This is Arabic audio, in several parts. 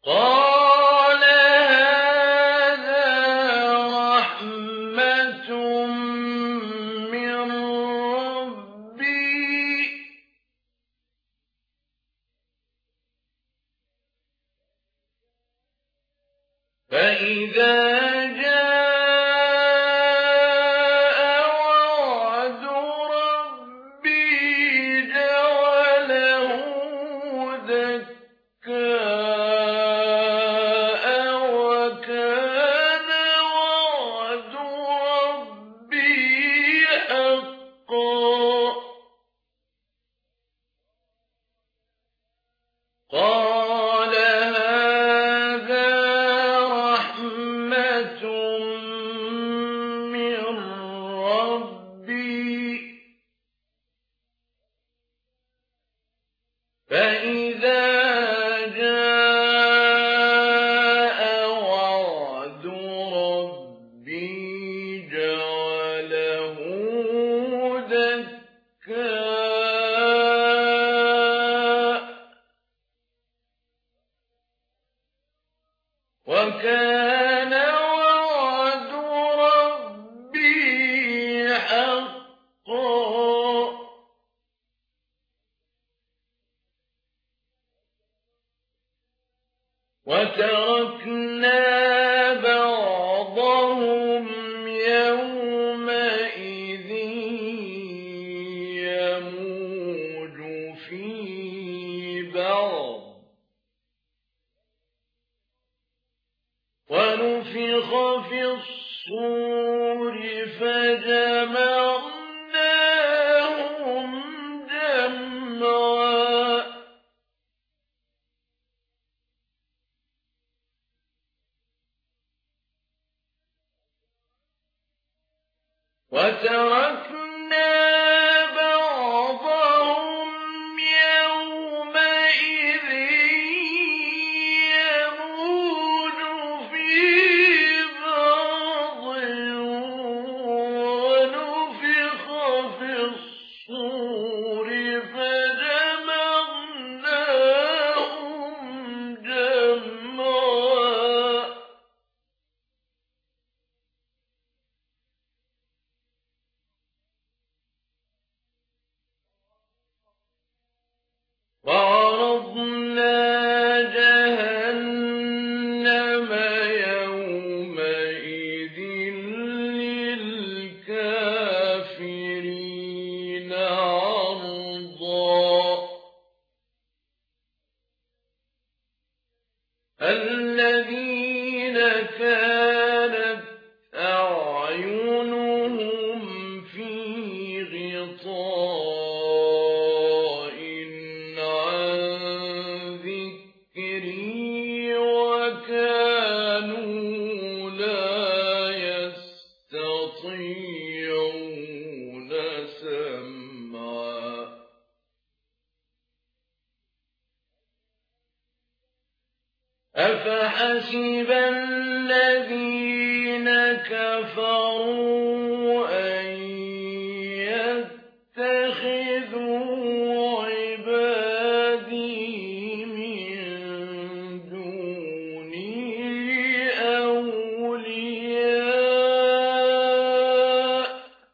قال هذا رحمة من ربي فإذا جاء وعد ربي جعله دكاء وكان وعد ربي حقا قال هذا رحمة من ربي فإذا جاء وعد ربي جعله دكاء وكان وعد ربي حقا وتركنا بعضهم يومئذ يموج في بعض ونفخ في الصور فجمعناهم جمعا وتركنا بعضهم يومئذ يموج في بعض ونفخ في الصور فجمعناهم جمعا وعرضنا جهنم يومئذ للكافرين عرضا الذين كانت أعينهم في غطاء عن ذكري وكانوا لا يستطيعون سمعا أفحسب الذين كفروا أن يتخذوا عبادي من دوني أولياء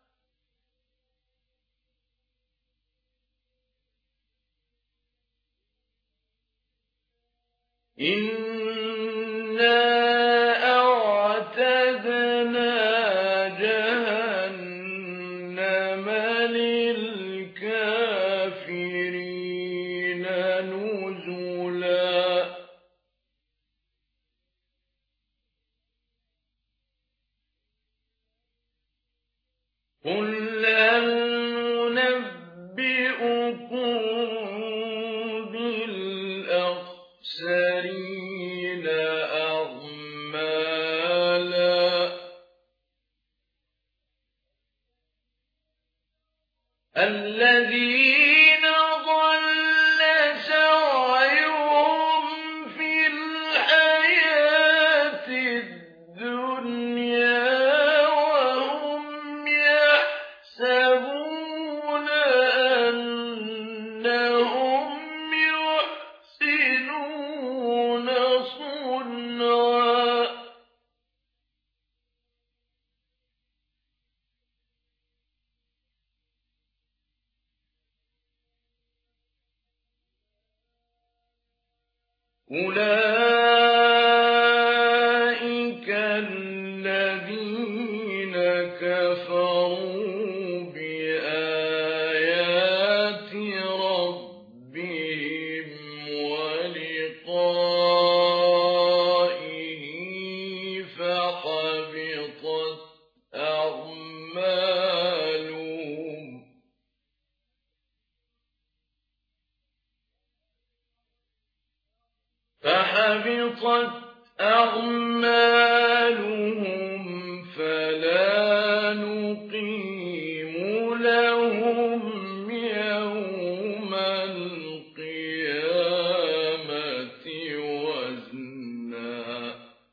إنا أعتدنا جهنم للكافرين نزلا قل هل ننبئكم بالأخسرين أعمالا الذين ضل سعيهم في الحياة الدنيا وهم يحسبون أنهم يحسنون صنعا أولئك الذين كفروا بآيات ربهم ولقائه فحبطت أعمالهم فلا نقيم لهم يوم القيامة وزنا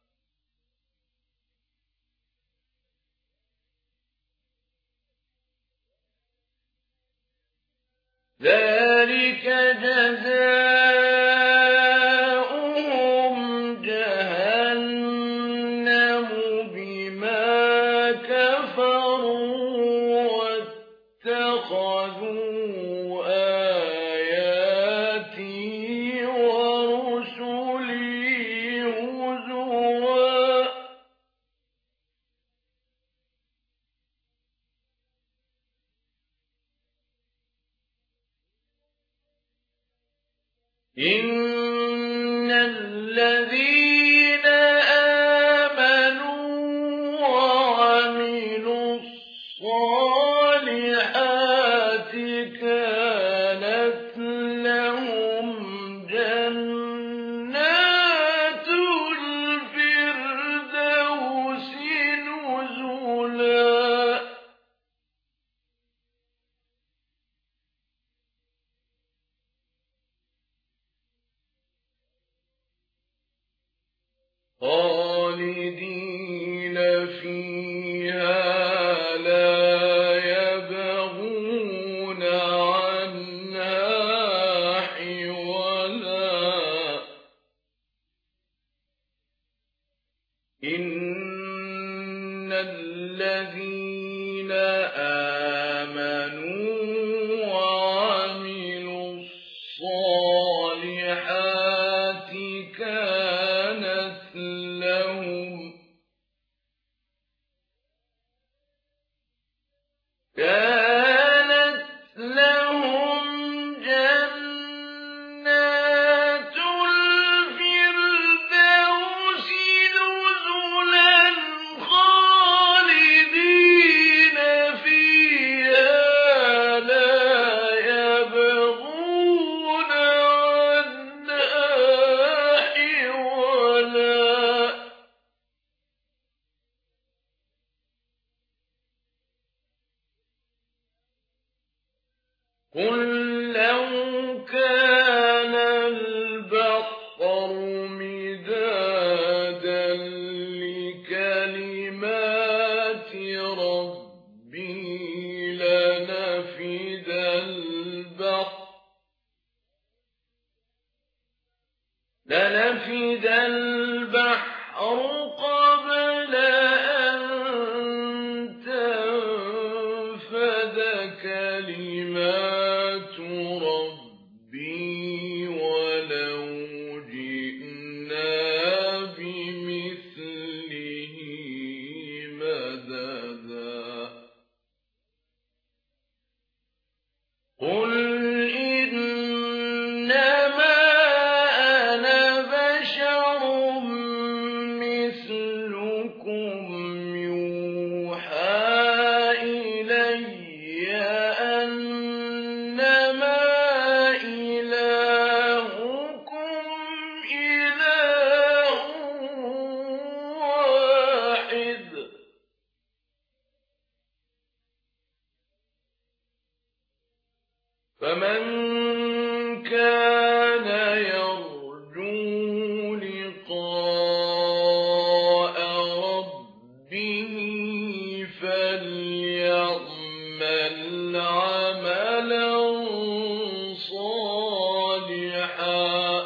ذلك جزاؤهم جهنم بما كفروا واتخذوا آياتي ورسلي هزوا إن الذين آمنوا وعملوا الصالحات كانت لهم جنات الفردوس نزلا خالدين فيها لا يبغون عنها حولا إن الذين آمنوا وعملوا الصالحات كانت لهم جنات الفردوس نزلا خالدين فيها لا يبغون عنها حولا قل لو كان البحر مدادا لكلمات ربي لنفد البحر قبل أن تنفد كلمات ربي ولو جئنا بمثله مددا قل إنما أنا بشر مثلكم يوحى إلي أنما إلهكم إله واحد فمن كان يرجو لقاء ربه فليعمل عملا صالحا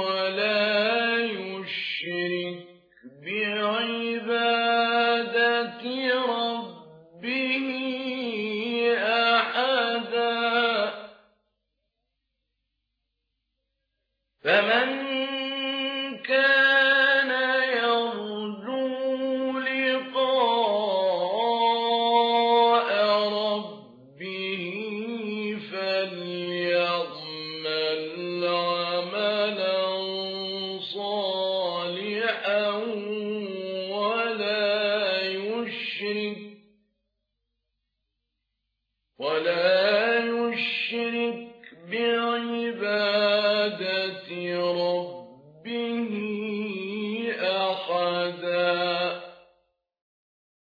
ولا يشرك بعبادة ربه أحدا فمن كان يرجو لقاء ربه فليعمل عملا صالحا ولا